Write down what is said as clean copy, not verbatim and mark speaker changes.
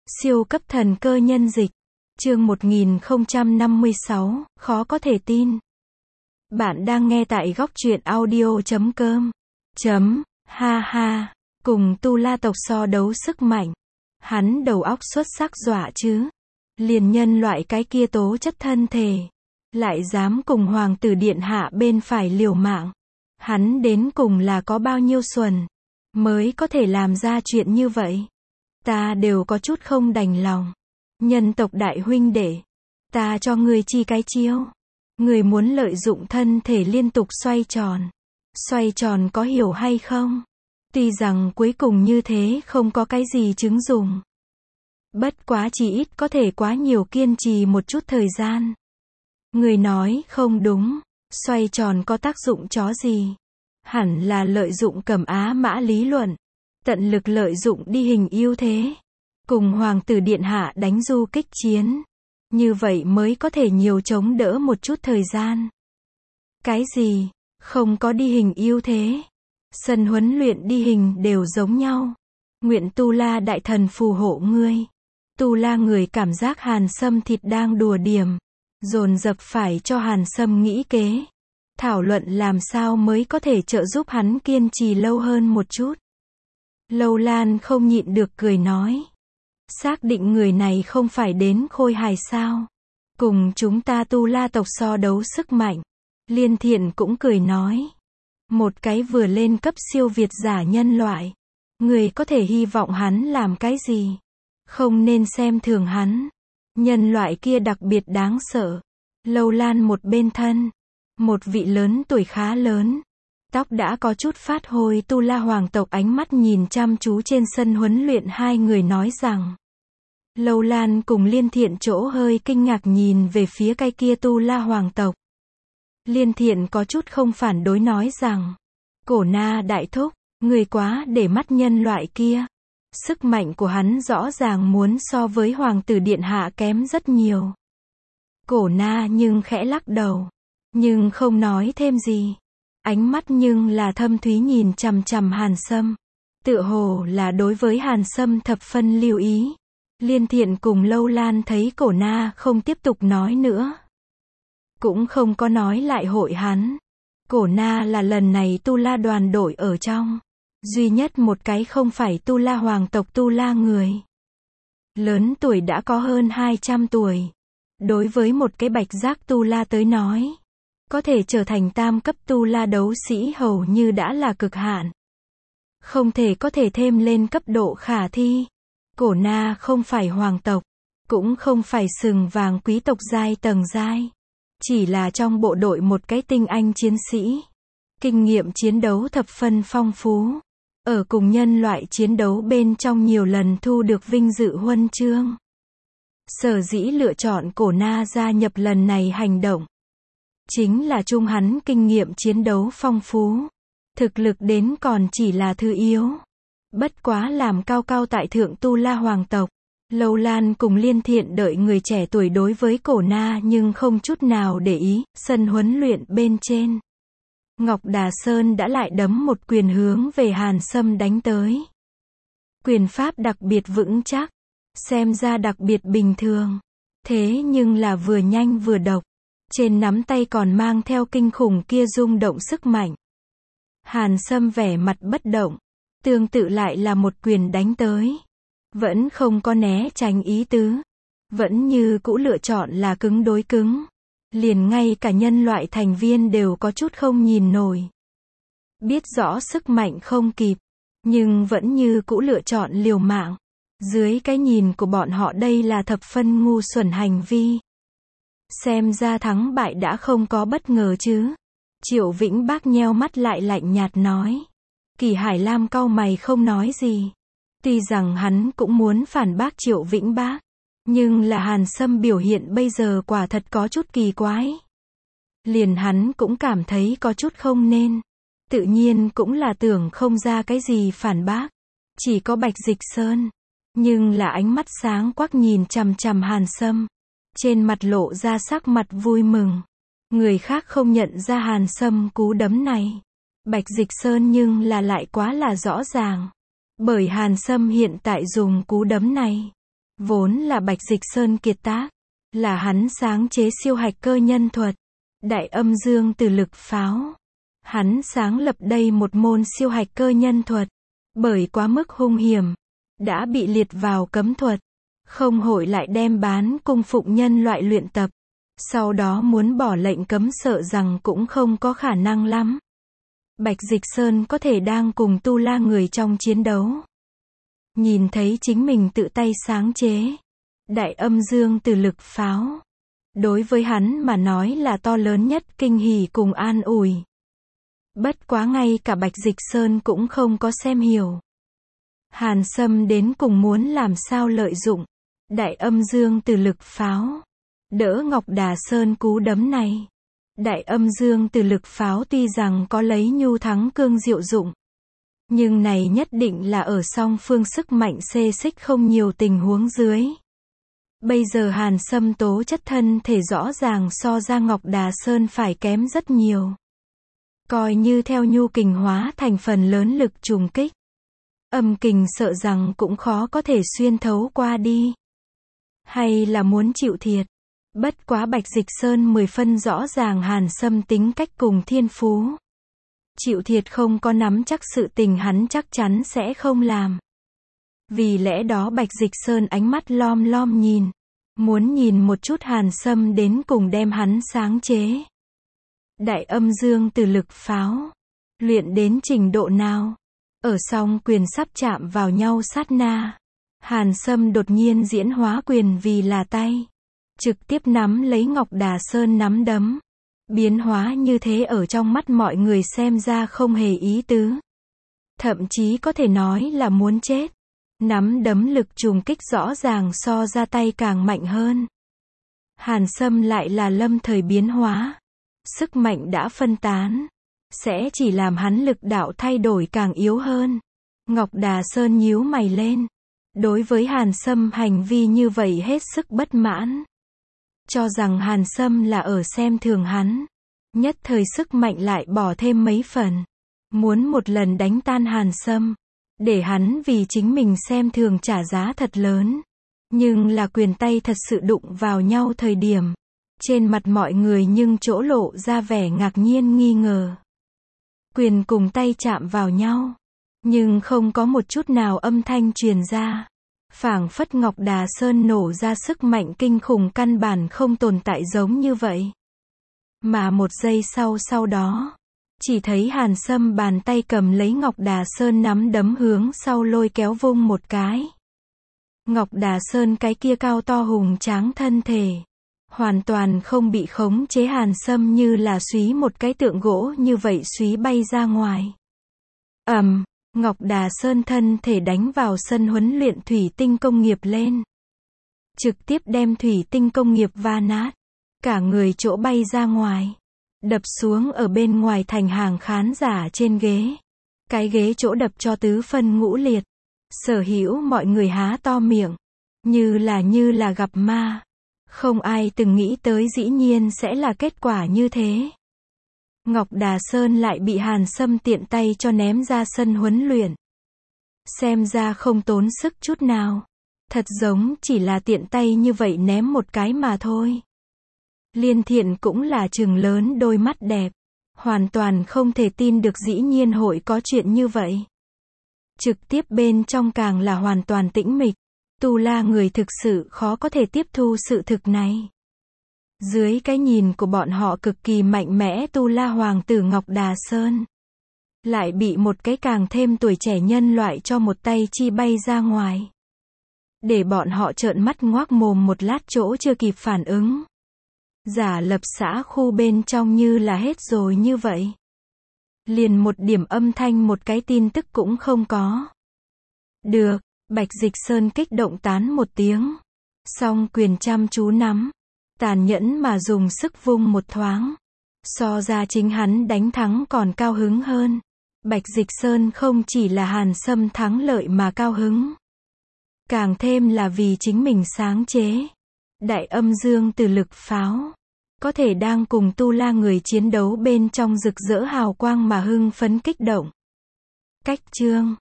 Speaker 1: Siêu cấp thần cơ nhân dịch. Chương 1056, khó có thể tin. Bạn đang nghe tại góc truyện audio.com. Ha ha, cùng Tu La tộc so đấu sức mạnh. Hắn đầu óc xuất sắc dọa chứ. Liền nhân loại cái kia tố chất thân thể. Lại dám cùng hoàng tử điện hạ bên phải liều mạng. Hắn đến cùng là có bao nhiêu xuẩn. Mới có thể làm ra chuyện như vậy. Ta đều có chút không đành lòng. Nhân tộc đại huynh đệ. Ta cho ngươi chi cái chiêu. Ngươi muốn lợi dụng thân thể liên tục xoay tròn. Xoay tròn có hiểu hay không? Tuy rằng cuối cùng như thế không có cái gì chứng dùng. Bất quá chỉ ít có thể quá nhiều kiên trì một chút thời gian. Người nói không đúng. Xoay tròn có tác dụng chó gì? Hẳn là lợi dụng Cẩm Á Mã lý luận. Tận lực lợi dụng đi hình ưu thế. Cùng hoàng tử điện hạ đánh du kích chiến. Như vậy mới có thể nhiều chống đỡ một chút thời gian. Cái gì? Không có đi hình ưu thế. Sân huấn luyện đi hình đều giống nhau. Nguyện Tu La đại thần phù hộ ngươi. Tu La người cảm giác Hàn Sâm thịt đang đùa điểm. Dồn dập phải cho Hàn Sâm nghĩ kế. Thảo luận làm sao mới có thể trợ giúp hắn kiên trì lâu hơn một chút. Lâu Lan không nhịn được cười nói. Xác định người này không phải đến khôi hài sao? Cùng chúng ta Tu La tộc so đấu sức mạnh. Liên Thiện cũng cười nói. Một cái vừa lên cấp siêu việt giả nhân loại. Người có thể hy vọng hắn làm cái gì? Không nên xem thường hắn. Nhân loại kia đặc biệt đáng sợ. Lâu Lan một bên thân. Một vị lớn tuổi khá lớn. Tóc đã có chút phát hôi Tu La hoàng tộc ánh mắt nhìn chăm chú trên sân huấn luyện hai người nói rằng. Lâu Lan cùng Liên Thiện chỗ hơi kinh ngạc nhìn về phía cái kia Tu La hoàng tộc. Liên Thiện có chút không phản đối nói rằng. Cổ Na đại thúc, người quá để mắt nhân loại kia. Sức mạnh của hắn rõ ràng muốn so với hoàng tử điện hạ kém rất nhiều. Cổ Na nhưng khẽ lắc đầu. Nhưng không nói thêm gì. Ánh mắt nhưng là thâm thúy nhìn chằm chằm Hàn Sâm. Tựa hồ là đối với Hàn Sâm thập phân lưu ý. Liên Thiện cùng Lâu Lan thấy Cổ Na không tiếp tục nói nữa. Cũng không có nói lại hội hắn. Cổ Na là lần này Tu La đoàn đội ở trong. Duy nhất một cái không phải Tu La hoàng tộc Tu La người. Lớn tuổi đã có hơn 200 tuổi. Đối với một cái bạch giác Tu La tới nói. Có thể trở thành tam cấp Tu La đấu sĩ hầu như đã là cực hạn. Không thể có thể thêm lên cấp độ khả thi. Cổ Na không phải hoàng tộc. Cũng không phải sừng vàng quý tộc giai tầng giai. Chỉ là trong bộ đội một cái tinh anh chiến sĩ. Kinh nghiệm chiến đấu thập phân phong phú. Ở cùng nhân loại chiến đấu bên trong nhiều lần thu được vinh dự huân chương. Sở dĩ lựa chọn Cổ Na gia nhập lần này hành động. Chính là chung hắn kinh nghiệm chiến đấu phong phú. Thực lực đến còn chỉ là thứ yếu. Bất quá làm cao cao tại thượng Tu La hoàng tộc. Lâu Lan cùng Liên Thiện đợi người trẻ tuổi đối với Cổ Na nhưng không chút nào để ý. Sân huấn luyện bên trên. Ngọc Đà Sơn đã lại đấm một quyền hướng về Hàn Sâm đánh tới. Quyền pháp đặc biệt vững chắc. Xem ra đặc biệt bình thường. Thế nhưng là vừa nhanh vừa độc. Trên nắm tay còn mang theo kinh khủng kia rung động sức mạnh. Hàn Sâm vẻ mặt bất động. Tương tự lại là một quyền đánh tới. Vẫn không có né tránh ý tứ. Vẫn như cũ lựa chọn là cứng đối cứng. Liền ngay cả nhân loại thành viên đều có chút không nhìn nổi. Biết rõ sức mạnh không kịp. Nhưng vẫn như cũ lựa chọn liều mạng. Dưới cái nhìn của bọn họ đây là thập phân ngu xuẩn hành vi. Xem ra thắng bại đã không có bất ngờ chứ. Triệu Vĩnh Bác nheo mắt lại lạnh nhạt nói. Kỳ Hải Lam cau mày không nói gì. Tuy rằng hắn cũng muốn phản bác Triệu Vĩnh Bác. Nhưng là Hàn Sâm biểu hiện bây giờ quả thật có chút kỳ quái. Liền hắn cũng cảm thấy có chút không nên. Tự nhiên cũng là tưởng không ra cái gì phản bác. Chỉ có Bạch Dịch Sơn. Nhưng là ánh mắt sáng quắc nhìn chằm chằm Hàn Sâm. Trên mặt lộ ra sắc mặt vui mừng. Người khác không nhận ra Hàn Sâm cú đấm này. Bạch Dịch Sơn nhưng là lại quá là rõ ràng. Bởi Hàn Sâm hiện tại dùng cú đấm này. Vốn là Bạch Dịch Sơn kiệt tác, là hắn sáng chế siêu hạch cơ nhân thuật, Đại Âm Dương Từ Lực Pháo. Hắn sáng lập đây một môn siêu hạch cơ nhân thuật, bởi quá mức hung hiểm, đã bị liệt vào cấm thuật, không hội lại đem bán cung phụng nhân loại luyện tập. Sau đó muốn bỏ lệnh cấm sợ rằng cũng không có khả năng lắm. Bạch Dịch Sơn có thể đang cùng Tu La người trong chiến đấu. Nhìn thấy chính mình tự tay sáng chế Đại Âm Dương Từ Lực Pháo. Đối với hắn mà nói là to lớn nhất kinh hỉ cùng an ủi. Bất quá ngay cả Bạch Dịch Sơn cũng không có xem hiểu. Hàn Sâm đến cùng muốn làm sao lợi dụng Đại Âm Dương Từ Lực Pháo, đỡ Ngọc Đà Sơn cú đấm này. Đại Âm Dương Từ Lực Pháo tuy rằng có lấy nhu thắng cương diệu dụng, nhưng này nhất định là ở song phương sức mạnh xê xích không nhiều tình huống dưới. Bây giờ Hàn Sâm tố chất thân thể rõ ràng so ra Ngọc Đà Sơn phải kém rất nhiều. Coi như theo nhu kình hóa thành phần lớn lực trùng kích, âm kình sợ rằng cũng khó có thể xuyên thấu qua đi. Hay là muốn chịu thiệt. Bất quá Bạch Dịch Sơn 10 phân rõ ràng Hàn Sâm tính cách cùng thiên phú. Chịu thiệt không có nắm chắc sự tình hắn chắc chắn sẽ không làm. Vì lẽ đó Bạch Dịch Sơn ánh mắt lom lom nhìn. Muốn nhìn một chút Hàn Sâm đến cùng đem hắn sáng chế Đại Âm Dương Từ Lực Pháo luyện đến trình độ nào. Ở song quyền sắp chạm vào nhau sát na, Hàn Sâm đột nhiên diễn hóa quyền vì là tay, trực tiếp nắm lấy Ngọc Đà Sơn nắm đấm. Biến hóa như thế ở trong mắt mọi người xem ra không hề ý tứ. Thậm chí có thể nói là muốn chết. Nắm đấm lực trùng kích rõ ràng so ra tay càng mạnh hơn. Hàn Sâm lại là lâm thời biến hóa. Sức mạnh đã phân tán, sẽ chỉ làm hắn lực đạo thay đổi càng yếu hơn. Ngọc Đà Sơn nhíu mày lên. Đối với Hàn Sâm hành vi như vậy hết sức bất mãn. Cho rằng Hàn Sâm là ở xem thường hắn. Nhất thời sức mạnh lại bỏ thêm mấy phần. Muốn một lần đánh tan Hàn Sâm. Để hắn vì chính mình xem thường trả giá thật lớn. Nhưng là quyền tay thật sự đụng vào nhau thời điểm. Trên mặt mọi người nhưng chỗ lộ ra vẻ ngạc nhiên nghi ngờ. Quyền cùng tay chạm vào nhau. Nhưng không có một chút nào âm thanh truyền ra. Phảng phất Ngọc Đà Sơn nổ ra sức mạnh kinh khủng căn bản không tồn tại giống như vậy. Mà một giây sau đó, chỉ thấy Hàn Sâm bàn tay cầm lấy Ngọc Đà Sơn nắm đấm hướng sau lôi kéo vung một cái. Ngọc Đà Sơn cái kia cao to hùng tráng thân thể, hoàn toàn không bị khống chế. Hàn Sâm như là xúy một cái tượng gỗ như vậy xúy bay ra ngoài. Ngọc Đà Sơn thân thể đánh vào sân huấn luyện thủy tinh công nghiệp lên. Trực tiếp đem thủy tinh công nghiệp va nát. Cả người chỗ bay ra ngoài. Đập xuống ở bên ngoài thành hàng khán giả trên ghế. Cái ghế chỗ đập cho tứ phân ngũ liệt. Sở hữu mọi người há to miệng. Như là gặp ma. Không ai từng nghĩ tới dĩ nhiên sẽ là kết quả như thế. Ngọc Đà Sơn lại bị Hàn Sâm tiện tay cho ném ra sân huấn luyện. Xem ra không tốn sức chút nào. Thật giống chỉ là tiện tay như vậy ném một cái mà thôi. Liên Thiện cũng là trừng lớn đôi mắt đẹp. Hoàn toàn không thể tin được dĩ nhiên hội có chuyện như vậy. Trực tiếp bên trong càng là hoàn toàn tĩnh mịch. Tu La người thực sự khó có thể tiếp thu sự thực này. Dưới cái nhìn của bọn họ cực kỳ mạnh mẽ Tu La Hoàng tử Ngọc Đà Sơn. Lại bị một cái càng thêm tuổi trẻ nhân loại cho một tay chi bay ra ngoài. Để bọn họ trợn mắt ngoác mồm một lát chỗ chưa kịp phản ứng. Giả lập xã khu bên trong như là hết rồi như vậy. Liền một điểm âm thanh một cái tin tức cũng không có. Được, Bạch Dịch Sơn kích động tán một tiếng. Song quyền chăm chú nắm. Tàn nhẫn mà dùng sức vung một thoáng. So ra chính hắn đánh thắng còn cao hứng hơn. Bạch Dịch Sơn không chỉ là Hàn Sâm thắng lợi mà cao hứng. Càng thêm là vì chính mình sáng chế. Đại Âm Dương Từ Lực Pháo. Có thể đang cùng Tu La người chiến đấu bên trong rực rỡ hào quang mà hưng phấn kích động. Cách chương